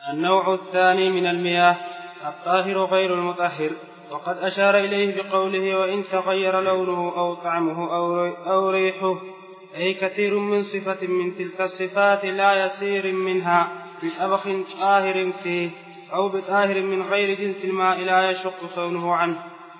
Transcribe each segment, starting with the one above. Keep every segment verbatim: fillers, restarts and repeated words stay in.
النوع الثاني من المياه الطاهر غير المطهر، وقد أشار إليه بقوله وإن تغير لونه أو طعمه أو ريحه، أي كثير من صفة من تلك الصفات لا يسير منها بطبخ طاهر فيه أو بطاهر من غير جنس الماء لا يشق صونه عنه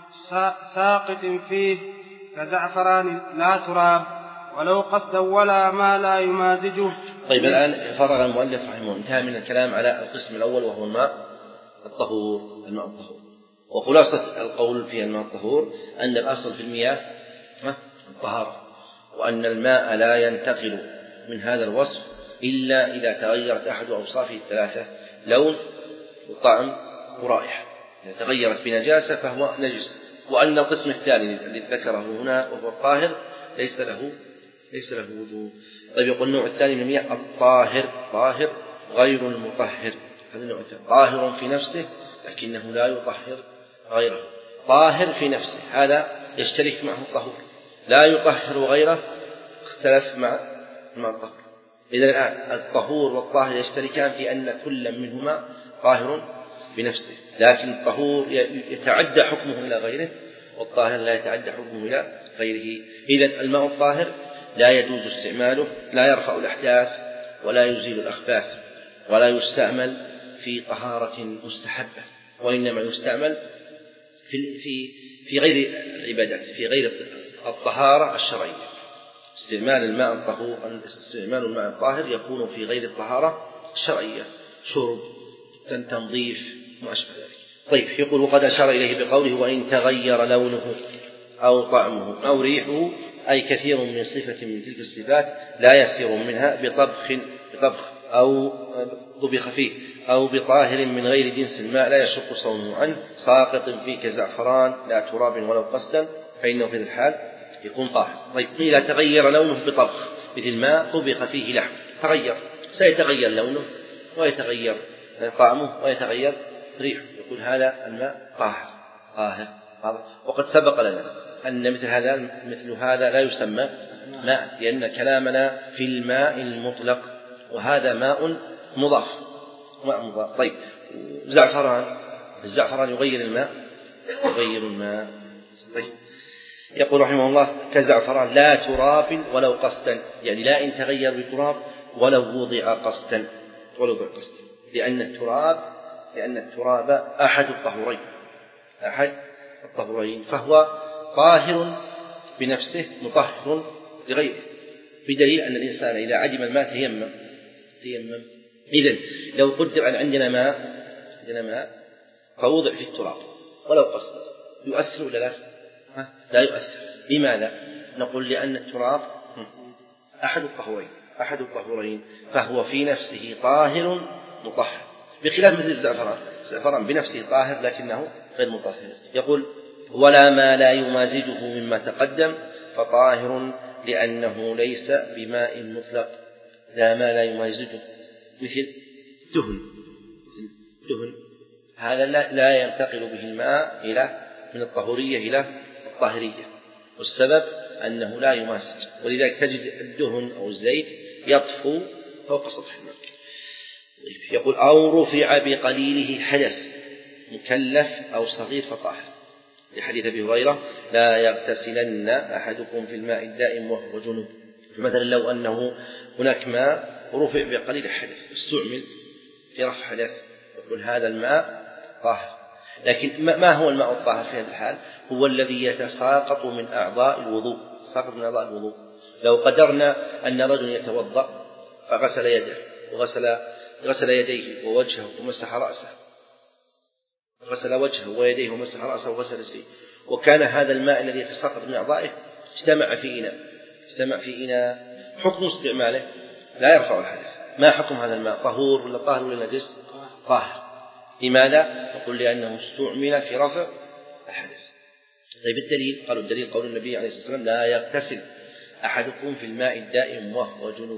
ساقط فيه كزعفران لا تراب ولو قصدا ولا ما لا يمازجه. طيب الآن فرغ المؤلف رحمه الله، انتهى من الكلام على القسم الأول وهو الماء الطهور. الماء الطهور وخلاصة القول في الماء الطهور أن الأصل في المياه الطهارة، وأن الماء لا ينتقل من هذا الوصف إلا إذا تغيرت أحد أوصافه الثلاثة: لون وطعم ورائحة. إذا تغيرت بنجاسة فهو نجس. وأن القسم الثاني الذي ذكره هنا وهو الطاهر ليس له ليس له وجود. طيب يقول النوع الثاني من المياه الطاهر، طاهر غير المطهر. هذا النوع الثاني طاهر في نفسه لكنه لا يطهر غيره. طاهر في نفسه هذا يشترك معه الطهور، لا يطهر غيره، اختلف مع مع الطهور. إذا الآن الطهور والطاهر يشتركان في أن كل منهما طاهر بنفسه، لكن الطهور يتعدى حكمه إلى غيره والطاهر لا يتعدى حكمه إلى غيره. إذن الماء الطاهر لا يجوز استعماله، لا يرفع الأحداث ولا يزيل الأخباث ولا يستعمل في طهارة مستحبة، وإنما يستعمل في في في غير العبادات، في غير الطهارة الشرعية. استعمال الماء الطهور استعمال الماء الطاهر يكون في غير الطهارة الشرعية، شرب، تنظيف وما أشبه ذلك. طيب يقول وقد أشار إليه بقوله وإن تغير لونه أو طعمه أو ريحه، أي كثير من صفة من تلك الصفات لا يسير منها بطبخ بطبخ أو طبخ فيه أو بطاهر من غير جنس الماء لا يشق صونه عنه ساقط فيه كزعفران لا تراب ولو قصدا، فإنه في الحال يكون طاهر. طيب قيل تغير لونه بطبخ، مثل ما طبخ فيه لحم تغير، سيتغير لونه ويتغير طعمه ويتغير ريحه، يقول هذا الماء طاهر طاهر. وقد سبق لنا أن مثل هذا مثل هذا لا يسمى ماء، لأن كلامنا في الماء المطلق، وهذا ماء مضاف ماء مضاف. طيب زعفران، الزعفران يغير الماء يغير الماء. طيب يقول رحمه الله كزعفران لا تراب ولو قصدا، يعني لا إن تغير بتراب ولو وضع قصدا ولو وضع قصدا، لأن التراب لأن التراب أحد الطهورين أحد الطهورين فهو طاهر بنفسه مطهر لغيره، بدليل أن الإنسان إذا عدم الماء تيمم تيمم إذن لو قدر أن عندنا ماء عندنا ماء فوضع في التراب ولو قصد يؤثر ولا لا؟ لا يؤثر. لماذا؟ نقول لأن التراب أحد الطهورين أحد الطهورين فهو في نفسه طاهر مطهر، بخلاف مثل الزعفران، الزعفران بنفسه طاهر لكنه غير مطهر. يقول ولا ما لا يمازجه مما تقدم فطاهر لأنه ليس بماء مطلق. لا ما لا يمازجه مثل دهن دهن هذا لا ينتقل به الماء إلى من الطهورية إلى الطاهرية، والسبب أنه لا يمازج، ولذلك تجد الدهن أو الزيت يطفو فوق سطح الماء. يقول أو رفع بقليله حدث مكلف أو صغير فطاهر، لحديث أبي هريرة لا يغتسلن أحدكم في الماء الدائم وهو جنوب. مثلا لو أنه هناك ماء رفع بقليل حدث استعمل في رفع حدث، يقول هذا الماء طاهر. لكن ما هو الماء الطاهر في هذا الحال؟ هو الذي يتساقط من أعضاء الوضوء ساقط من أعضاء الوضوء. لو قدرنا أن رجل يتوضأ فغسل يده وغسل غسل يديه ووجهه ومسح رأسه، غسل وجهه ويديه ومسح رأسه وغسل رجليه، وكان هذا الماء الذي يتساقط من أعضائه اجتمع في إناء اجتمع في إناء حكم استعماله لا يرفع الحدث. ما حكم هذا الماء؟ طهور ولا طاهر ولا نجس؟ طاهر. لماذا؟ نقول لأنه استعمل في رفع الحدث. طيب الدليل؟ قالوا الدليل قول النبي عليه الصلاة والسلام لا يغتسل أحدكم في الماء الدائم وهو جنوب.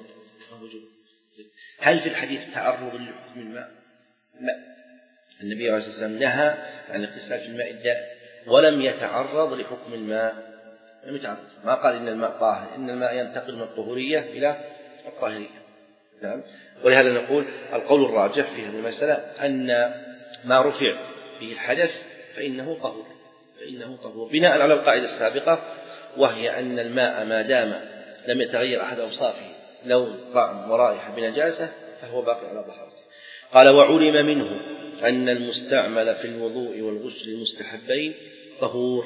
هل في الحديث تعرض لحكم الماء؟ لا، النبي عليه الصلاة والسلام نهى عن الاغتسال في الماء الدائم ولم يتعرض لحكم الماء، لم يتعرض. ما قال إن الماء طاهر، إن الماء ينتقل من الطهورية إلى الطاهرية. نعم. ولهذا نقول القول الراجح في هذه المسألة أن ما رفع به الحدث فإنه طهور، فإنه طهور بناء على القاعدة السابقة، وهي أن الماء ما دام لم يتغير أحد أوصافه لون طعم ورائحة بنجاسة فهو باقي على طهارته. قال وعلم منه أن المستعمل في الوضوء والغسل المستحبين طهور،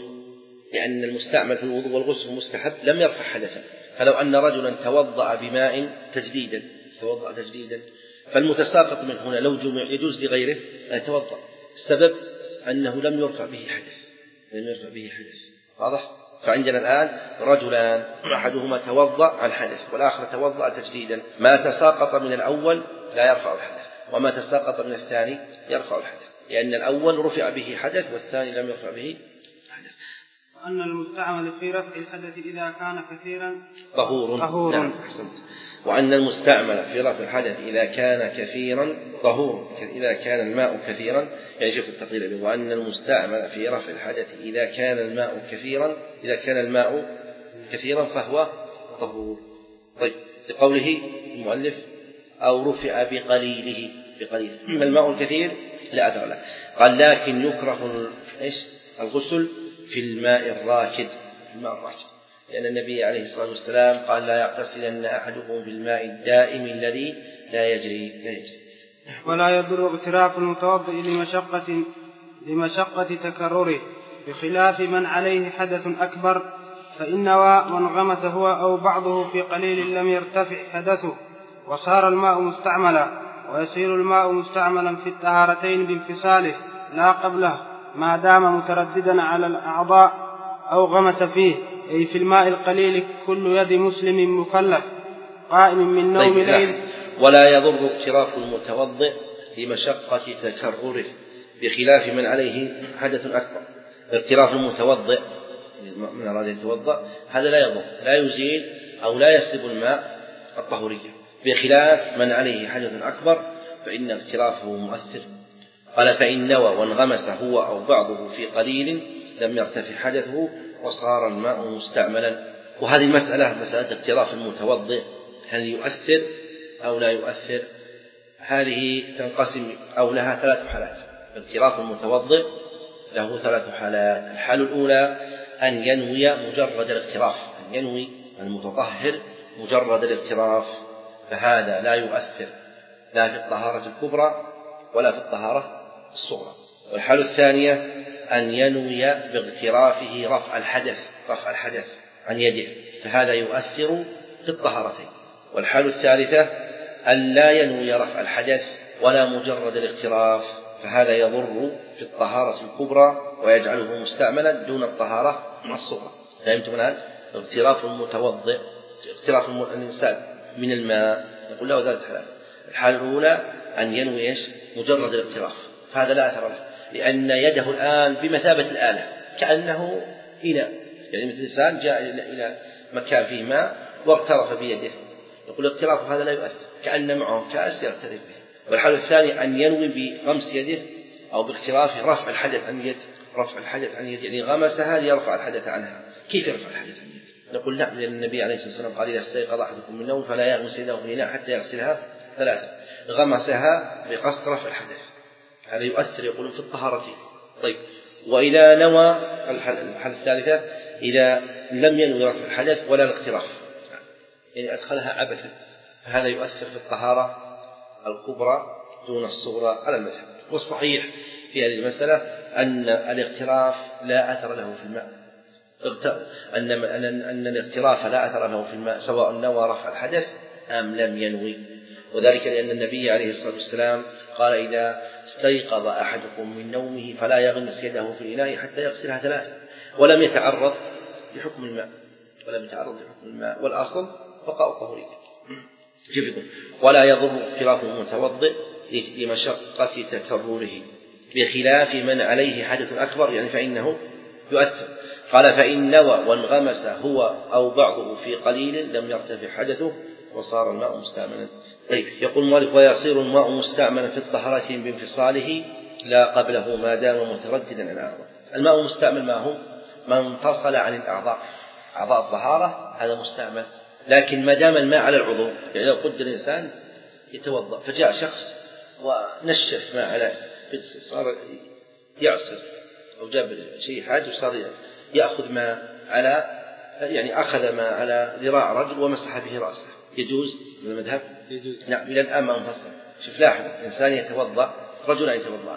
لأن المستعمل في الوضوء والغسل المستحب لم يرفع حدثا. فلو أن رجلا توضأ بماء تجديدا توضأ تجديدا فالمتساقط من هنا لو جمع يجوز لغيره أن يتوضأ، السبب أنه لم يرفع به حدث، لم يرفع به حدث. واضح؟ فعندنا الآن رجلان، أحدهما توضأ عن حدث والآخر توضأ تجديدا، ما تساقط من الأول لا يرفع الحدث، وما تساقط من الثاني يرفع الحدث، لأن الأول رفع به حدث والثاني لم يرفع به حدث. وأن المستعمل في رفع الحدث إذا كان كثيرا طهور, طهور. نعم. وأن المستعمل في رفع الحدث إذا كان كثيرا طهور، إذا كان الماء كثيرا، يعني شوف التقدير به، وأن المستعمل في رفع الحدث إذا كان الماء كثيرا إذا كان الماء كثيرا فهو طهور. طيب، لقوله المؤلف أو رفع بقليله، بقليل من الماء الكثير لا أثر له. قال لكن يكره إيش الغسل في الماء الراكد، الماء الراكد، لأن النبي عليه الصلاة والسلام قال لا يغتسلن أحدكم في الماء الدائم الذي لا يجري لا يجري. ولا يضر اغتراف المتوضئ لمشقة لمشقة تكرره، بخلاف من عليه حدث أكبر، فإن وانغمس هو أو بعضه في قليل لم يرتفع حدثه وصار الماء مستعملا، ويصير الماء مستعملا في الطهارتين بانفصاله لا قبله، ما دام مترددا على الأعضاء أو غمس فيه، أي في الماء القليل كل يد مسلم مكلف قائم من نوم طيب ليل. ولا يضر اغتراف المتوضئ لمشقة تكرره، بخلاف من عليه حدث أكبر. اغتراف المتوضئ من أراد يتوضأ هذا لا يضر، لا يزيل أو لا يسلب الماء الطهورية، بخلاف من عليه حدث أكبر فإن اغترافه مؤثر. قال فإن نوى وانغمس هو أو بعضه في قليل لم يرتفع حدثه وصار الماء مستعملا. وهذه المسألة مسألة اغتراف المتوضئ هل يؤثر أو لا يؤثر، هذه تنقسم أو لها ثلاث حالات. اغتراف المتوضئ له ثلاث حالات. الحالة الأولى أن ينوي مجرد الاغتراف، أن ينوي المتطهر مجرد الاغتراف، فهذا لا يؤثر لا في الطهارة الكبرى ولا في الطهارة الصغرى. والحالة الثانية أن ينوي باغترافه رفع الحدث رفع الحدث عن يده، فهذا يؤثر في الطهارتين. والحالة الثالثة أن لا ينوي رفع الحدث ولا مجرد الاغتراف، فهذا يضر في الطهارة الكبرى ويجعله مستعملا دون الطهارة الصغرى. فهمتم الآن؟ اغتراف المتوضئ اغتراف الإنسان من الماء نقول له ذات حالات. الحالة الأولى أن ينوي إيش؟ مجرد الاغتراف، فهذا لا أثر له، لأن يده الآن بمثابة الآلة كأنه إناء، يعني مثل الإنسان جاء إلى مكان فيه ماء واغترف بيده، نقول اغتراف هذا لا يؤثر، كأن معه كأس يغترف به. والحالة الثانية أن ينوي بغمس يده أو باغترافه رفع الحدث عن يد رفع الحدث عن يد، يعني غمسها ليرفع الحدث عنها. كيف يرفع الحدث عن يد؟ نقول لا، لأن النبي عليه الصلاة والسلام قال إذا استيقظ أحدكم من النوم فلا يغمس يده في الإناء حتى يغسلها ثلاثة، غمسها بقصد رفع الحدث، هذا يؤثر يقولون في الطهارتين. طيب، وإذا نوى الحالة الثالثة إذا لم ينوي رفع الحدث ولا الاغتراف، يعني أدخلها عبثا، فهذا يؤثر في الطهارة الكبرى دون الصغرى على المذهب. والصحيح في هذه المسألة أن الاغتراف لا أثر له في الماء، أن أن الاغتراف لا أثر له في الماء سواء نوى رفع الحدث أم لم ينوي، وذلك لأن النبي عليه الصلاة والسلام قال إذا استيقظ أحدكم من نومه فلا يغمس يده في الإناء حتى يغسلها ثلاثة، ولم يتعرض لحكم الماء ولم يتعرض لحكم الماء والأصل بقاء الطهورية. شوفوا، ولا يضر اغتراف المتوضئ لمشقة تكرره، بخلاف من عليه حدث أكبر، يعني فإنه يؤثر. قال فإن نوى وانغمس هو أو بعضه في قليل لم يرتفع حدثه وصار الماء مستعملا. طيب، يقول المؤلف ويصير الماء مستعملا في الطهارة بانفصاله لا قبله ما دام مترددا على الأعضاء. الماء مستعمل ما هو ما انفصل عن الأعضاء، أعضاء الطهارة هذا مستعمل، لكن ما دام الماء على العضو، يعني لو قدر الإنسان يتوضأ، فجاء شخص ونشف ما على صار يعصر أو جاب شيء حاج وصار يأخذ ما على يعني أخذ ما على ذراع رجل ومسح به رأسه، يجوز من المذهب؟ يجوز. نعم، إلى الآن ما انفصل. شوف لاحظ، إنسان يتوضأ، رجل يتوضأ،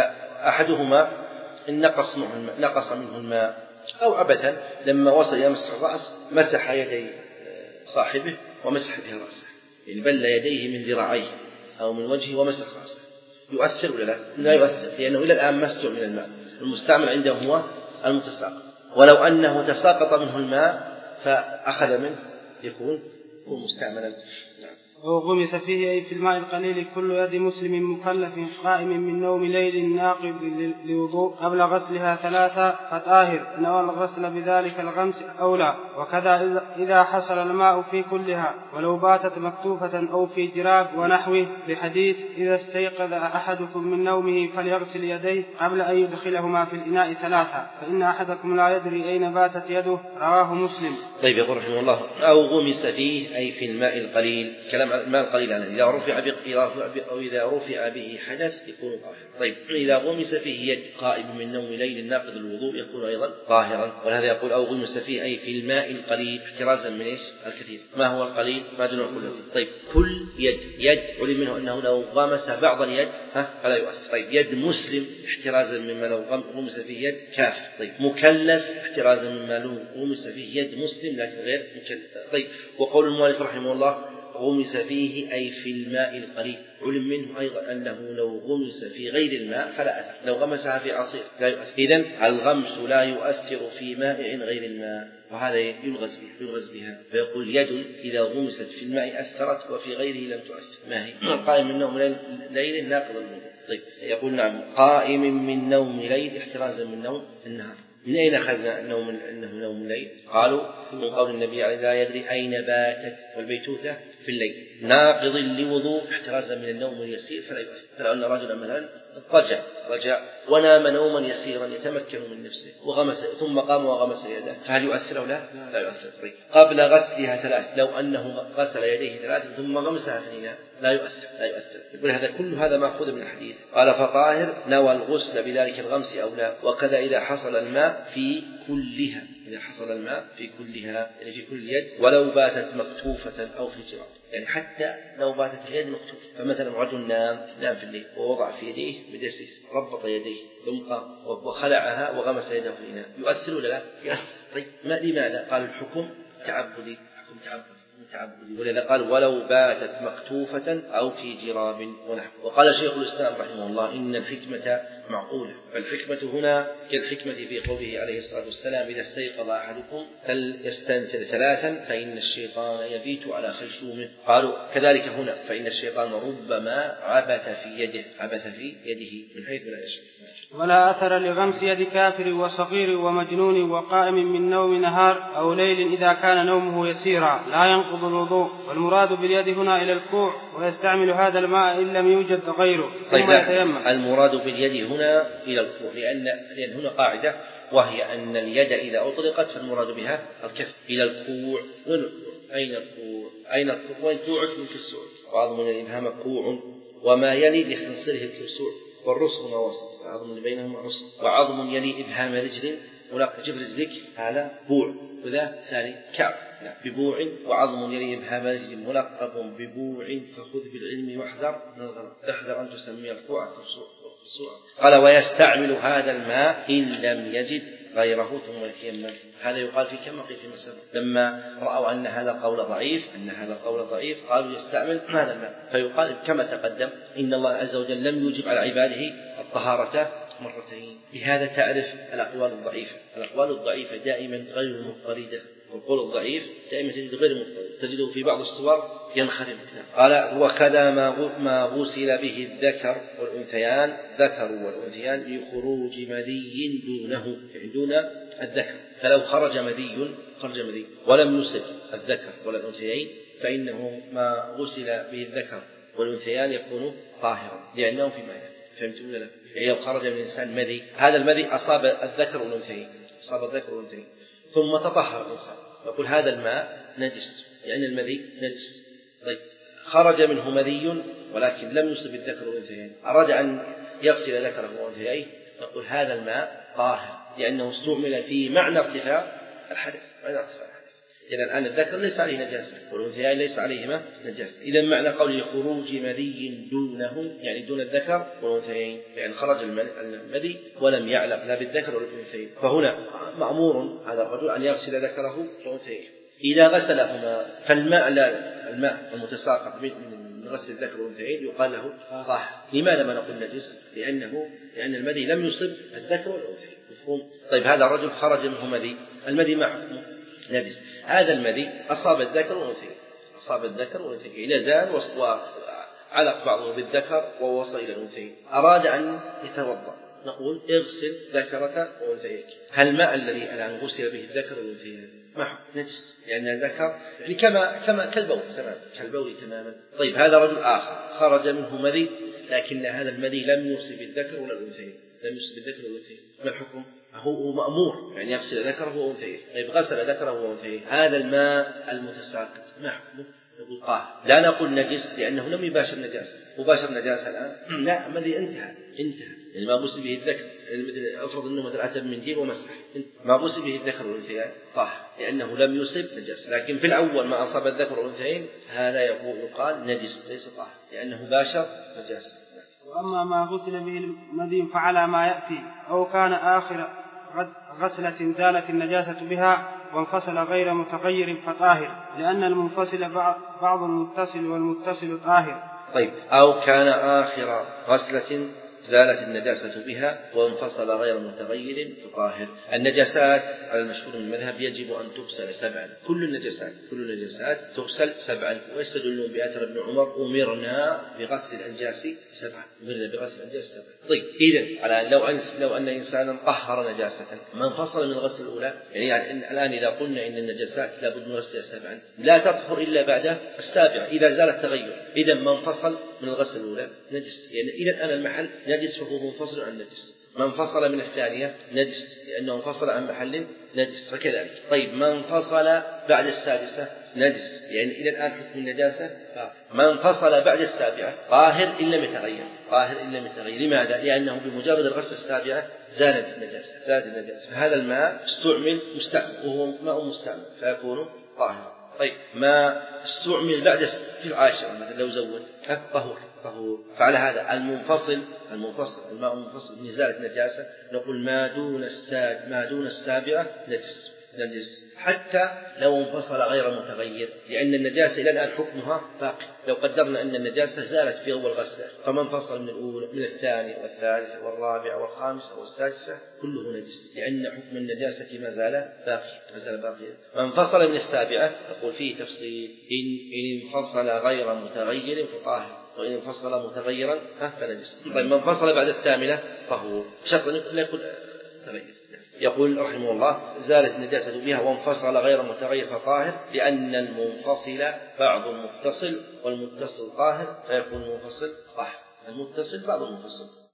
فأحدهما إن نقص منه الماء نقص منه الماء أو عبثا لما وصل إلى مسح الرأس مسح يدي صاحبه ومسح به رأسه، يعني بل يديه من ذراعيه أو من وجهه ومسح رأسه، يؤثر ولا لا؟ لا يؤثر، لأنه إلى الآن ما استعمل الماء، المستعمل عنده هو المتساقط، ولو أنه تساقط منه الماء فأخذ منه يكون هو مستعملا. أو غمس فيه أي في الماء القليل كل يد مسلم مكلف قائم من نوم ليل ناقض لوضوء قبل غسلها ثلاثة فطاهر نوى الغسل بذلك الغمس أولى. وكذا إذا حصل الماء في كلها ولو باتت مكتوفة أو في جراب ونحوه، لحديث إذا استيقظ أحدكم من نومه فليغسل يديه قبل أن يدخلهما في الإناء ثلاثة فإن أحدكم لا يدري أين باتت يده، رواه مسلم. طيب، يقول رحمه الله أو غمس فيه أي في الماء القليل، كلام الماء القليل عنه إذا رفع أو إذا رفع به حدث يكون طاهرا. طيب، إذا غمس فيه يد قائم من نوم ليل ناقض الوضوء يكون أيضا طاهرا، ولهذا يقول أو غمس فيه أي في الماء القليل احترازا من إيش؟ الكثير. ما هو القليل؟ ما دون كل يد. طيب، كل يد يد علم منه أنه لو غمس بعض اليد ها فلا يؤثر. طيب، يد مسلم احترازا مما لو غمس فيه يد كافر. طيب، مكلف احترازا مما لو غمس فيه يد مسلم لكن غير مكلف. طيب، وقول المؤلف رحمه الله غمس فيه أي في الماء القليل علم منه أيضا أنه لو غمس في غير الماء فلا أثر، لو غمسها في عصير لا يؤثر. إذن الغمس لا يؤثر في مائع غير الماء، وهذا يلغز بها, يلغز بها فيقول يد إذا غمست في الماء أثرت وفي غيره لم تؤثر. ما هي؟ قائم من نوم ليل ناقض الوضوء. طيب، يقول نعم قائم من نوم ليل احترازا من نوم النهار. من أين أخذنا النوم أنه نوم الليل؟ قالوا من قول النبي عليه لا يدري أين باتت، والبيتوتة في الليل. ناقض لوضوء احترازا من النوم اليسير فلا يؤثر. فلو أن رجلا مثلا رجع رجع ونام نوما يسيرا يتمكن من نفسه وغمس ثم قام وغمس يده فهل يؤثر أو لا؟ لا يؤثر. طيب، قبل غسلها ثلاث، لو أنه غسل يديه ثلاث ثم غمسها في الإناء لا يؤثر لا يؤثر. يقول هذا كل هذا مأخوذ من الحديث. قال فطاهر نوى الغسل بذلك الغمس أو لا. وكذا إذا حصل الماء في كلها، إذا حصل الماء في كلها يعني في كل يد ولو باتت مكتوفة أو في جراب، يعني حتى لو باتت اليد مكتوفة. فمثلا رجل نام نام في الليل ووضع في يديه بدسيس ربط يديه ثم قام وخلعها وغمس يده في الإناء يؤثر ولا لا؟ طيب، ما لماذا؟ قال الحكم تعبدي، حكم تعبدي تعبدي ولذا قال ولو باتت مكتوفة أو في جراب ونحو. وقال شيخ الإسلام رحمه الله إن الحكمة معقولة، فالحكمة هنا كالحكمة في قوله عليه الصلاة والسلام إذا استيقظ أحدكم فليستنثر ثلاثا فإن الشيطان يبيت على خيشومه. قالوا كذلك هنا فإن الشيطان ربما عبث في يده عبث في يده من حيث لا يشعر. ولا أثر لغمس يد كافر وصغير ومجنون وقائم من نوم نهار أو ليل إذا كان نومه يسيرا لا ينقض الوضوء. والمراد باليد هنا إلى الكوع، ويستعمل هذا الماء إن لم يوجد غيره ثم يتيمم. المراد باليد هنا إلى الكوع لأن, لأن هنا قاعدة وهي أن اليد إذا أطلقت فالمراد بها الكف. إلى الكوع أين الكوع؟ أين الكوع؟ وين كوعك من كرسوع؟ وعظم الإبهام كوع وما يلي لخنصره الكرسوع والرسغ ما وسط، عظم اللي بينهما رسغ، وعظم يلي إبهام رجل ملقب جبر رجلك هذا بوع، وذا ثاني كعب ببوع، وعظم يلي إبهام رجل ملقب ببوع فخذ بالعلم واحذر احذر أن تسمي الكوع الكرسوع. قال ويستعمل هذا الماء إن لم يجد غيره ثم يتيمم. هذا يقال في كما قيل في مسألة لما رأوا أن هذا قول ضعيف أن هذا قول ضعيف قالوا يستعمل هذا الماء. فيقال كما تقدم إن الله عز وجل لم يوجب على عباده الطهارة مرتين. بهذا تعرف الأقوال الضعيفة. الأقوال الضعيفة دائما غير مضطردة، والقول الضعيف دائما تجد غير مضطرد، تجده في بعض الصور ينخرم. قال وكذا ما غسل به الذكر والأنثيان ذكر والأنثيان لخروج مذي دونه يعني دون الذكر. فلو خرج مذي خرج مذي ولم يصب الذكر ولا الأنثيين فإنه ما غسل به الذكر والأنثيان يكون طاهرا لأنه في ماء. فهمتم ولا لا؟ يعني لو خرج من الإنسان مذي، هذا المذي أصاب الذكر والأنثيين أصاب الذكر والأنثيين ثم تطهر الإنسان، يقول هذا الماء نجس لأن المذي نجس. طيب، خرج منه مذي ولكن لم يصب الذكر والأنثيين، أراد أن يغسل ذكره وأنثييه، نقول هذا الماء طاهر لأنه استعمل في معنى ارتفاع الحدث. معنى ارتفاع الحدث. إذا الآن الذكر ليس عليه نجاسة والأنثيين ليس عليهما نجاسة. إذا معنى قوله خروج مذي دونه يعني دون الذكر والأنثيين، يعني خرج المذي ولم يعلق لا بالذكر ولا بالأنثيين، فهنا مأمور هذا الرجل أن يغسل ذكره وأنثييه. إذا غسلهما فالماء الماء المتساقط من غسل الذكر والأنثيين يقال له طاهر. لماذا ما نقول نجس؟ لأنه لأن المذي لم يصب الذكر والأنثيين. مفهوم؟ طيب هذا الرجل خرج منه مذي، المذي ما حكمه؟ نجس. هذا المذي أصاب الذكر والأنثيين، أصاب الذكر والأنثيين، إذا زال وعلق بعضه بالذكر ووصل إلى الأنثيين، أراد أن يتوضأ، نقول اغسل ذكرك وأنثيك. هل الماء الذي الآن غسل به الذكر والأنثيين ما حكم؟ نجس، لأن الذكر يعني كما كما كالبول تماما، كالبول تماما. طيب هذا رجل آخر خرج منه مذي، لكن هذا المذي لم يصب الذكر ولا الأنثيين، لم يصب الذكر ولا الأنثيين، ما الحكم؟ هو مأمور يعني يغسل ذكره وأنثيه. طيب غسل ذكره وأنثيه، هذا الماء المتساقط ما حكمه؟ نقول طاهر. لا نقول نجس لأنه لم يباشر نجاسة، مباشر نجاسة الآن لا، الذي انتهى انتهى يعني ما غسل به الذكر، أفرض أنه مثل أتى من جيب ومسح، ما غسل به الذكر والأنثيين طاهر لأنه لم يصب نجاسة. لكن في الأول ما أصاب الذكر والأنثيين هذا يقول يقال نجس ليس طاهر لأنه باشر نجاسة. وأما ما غسل به المذي فعلى ما يأتي، أو كان آخر غسلة زالت النجاسة بها وانفصل غير متغير فطاهر، لأن المنفصل بعض المتصل والمتصل طاهر. طيب أو كان آخر غسلة زالت النجاسة بها وانفصل غير متغير فطاهر. النجاسات على المشهور من المذهب يجب أن تغسل سبعا، كل النجاسات كل النجاسات تغسل سبعا، ويستدلون بأثر ابن عمر أمرنا بغسل الأنجاس سبعا، أمرنا بغسل الأنجاس سبعا. طيب إذن على لو أن لو أن إنسانا طهر نجاسة ما انفصل من الغسل الأولى، يعني, يعني الآن إذا قلنا إن النجاسات لابد من غسلها سبعا لا تطهر إلا بعد السابعة إذا زال التغير، إذا ما انفصل من الغسل الأولى نجس، يعني إذا أنا المحل نجس فهو منفصل عن نجس. ما انفصل من الثانية نجس لأنه انفصل عن محل نجس، فكذلك. طيب ما انفصل بعد السادسة نجس، يعني إذا الآن حكم النجاسة ما انفصل بعد السابعة طاهر إلا متغير، طاهر إلا متغير. لماذا؟ لأنه بمجرد الغسل السابعة زالت النجاسة، زالت النجاسة، فهذا الماء استعمل مستعمل وهو ماء مستعمل فيكون طاهرا. طيب ما استعمل بعد في العاشرة مثلا لو زود طهور طهور، فعلى هذا المنفصل المنفصل الماء المنفصل من زالت نجاسة نقول ما دون الساد ما دون السابعة نجس نجس حتى لو انفصل غير متغير، لأن النجاسة إلى الآن حكمها باقي. لو قدرنا أن النجاسة زالت في أول غسلة فما انفصل من الأولى من الثانية والثالثة والرابعة والخامسة والسادسة كله نجس، لأن حكم النجاسة ما زال باقي ما زال باقي. ما انفصل من السابعة نقول فيه تفصيل، إن إن انفصل غير متغير فطاهر، وإن انفصل متغيرا فنجس. طيب ما انفصل بعد الثامنة فهو شرط لا يكون تغير. يقول رحمه الله زالت النجاسة بها وانفصل غير متغير فطاهر، لأن المنفصل بعض المتصل والمتصل طاهر فيكون المنفصل طاهر، المتصل بعض المنفصل.